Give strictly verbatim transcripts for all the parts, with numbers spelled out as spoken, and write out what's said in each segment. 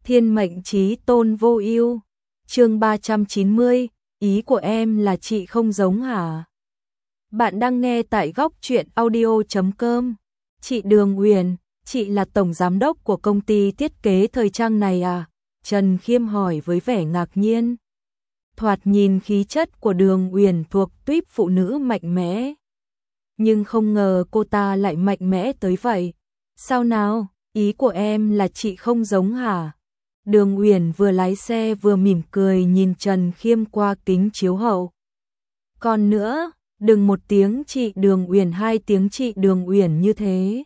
Thiên mệnh chí tôn vô ưu. Chương ba trăm chín mươi, ý của em là chị không giống hả? Bạn đang nghe tại góc truyện audio chấm com. Chị Đường Uyển, chị là tổng giám đốc của công ty thiết kế thời trang này à? Trần Khiêm hỏi với vẻ ngạc nhiên. Thoạt nhìn khí chất của Đường Uyển thuộc tuýp phụ nữ mạnh mẽ. Nhưng không ngờ cô ta lại mạnh mẽ tới vậy. Sao nào, ý của em là chị không giống hả? Đường Uyển vừa lái xe vừa mỉm cười nhìn Trần Khiêm qua kính chiếu hậu. Còn nữa, đừng một tiếng chị Đường Uyển hai tiếng chị Đường Uyển như thế.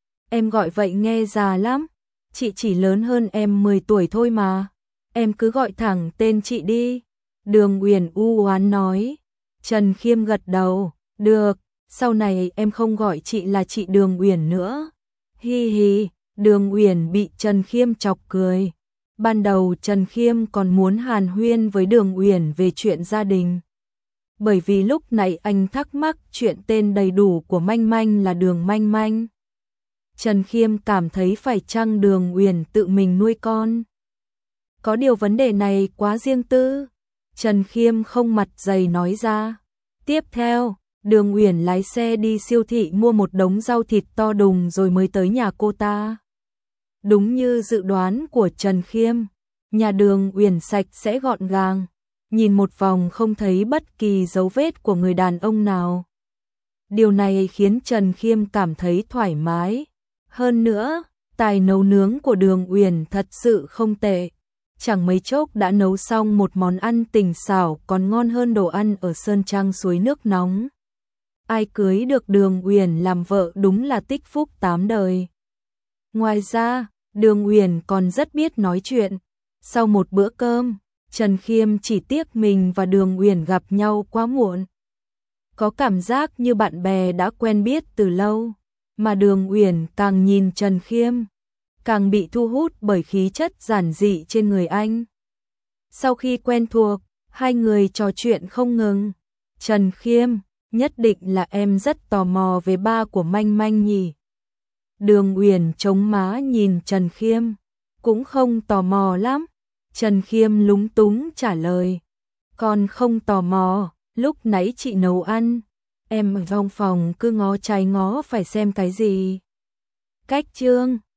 Em gọi vậy nghe già lắm, chị chỉ lớn hơn em mười tuổi thôi mà. Em cứ gọi thẳng tên chị đi. Đường Uyển u oán nói. Trần Khiêm gật đầu, được, sau này em không gọi chị là chị Đường Uyển nữa. Hi hi, Đường Uyển bị Trần Khiêm chọc cười. Ban đầu Trần Khiêm còn muốn hàn huyên với Đường Uyển về chuyện gia đình. Bởi vì lúc này anh thắc mắc chuyện tên đầy đủ của Manh Manh là Đường Manh Manh. Trần Khiêm cảm thấy phải chăng Đường Uyển tự mình nuôi con. Có điều vấn đề này quá riêng tư. Trần Khiêm không mặt dày nói ra. Tiếp theo, Đường Uyển lái xe đi siêu thị mua một đống rau thịt to đùng rồi mới tới nhà cô ta. Đúng như dự đoán của Trần Khiêm, nhà Đường Uyển sạch sẽ gọn gàng, nhìn một vòng không thấy bất kỳ dấu vết của người đàn ông nào. Điều này khiến Trần Khiêm cảm thấy thoải mái. Hơn nữa, tài nấu nướng của Đường Uyển thật sự không tệ. Chẳng mấy chốc đã nấu xong một món ăn tình xảo còn ngon hơn đồ ăn ở Sơn Trang suối nước nóng. Ai cưới được Đường Uyển làm vợ đúng là tích phúc tám đời. Ngoài ra, Đường Uyển còn rất biết nói chuyện. Sau một bữa cơm, Trần Khiêm chỉ tiếc mình và Đường Uyển gặp nhau quá muộn. Có cảm giác như bạn bè đã quen biết từ lâu, mà Đường Uyển càng nhìn Trần Khiêm, càng bị thu hút bởi khí chất giản dị trên người anh. Sau khi quen thuộc, hai người trò chuyện không ngừng. Trần Khiêm, nhất định là em rất tò mò về ba của Manh Manh nhỉ? Đường Uyển chống má nhìn Trần Khiêm, cũng không tò mò lắm. Trần Khiêm lúng túng trả lời, con không tò mò, lúc nãy chị nấu ăn, em ở trong phòng cứ ngó trái ngó phải xem cái gì. Cách chương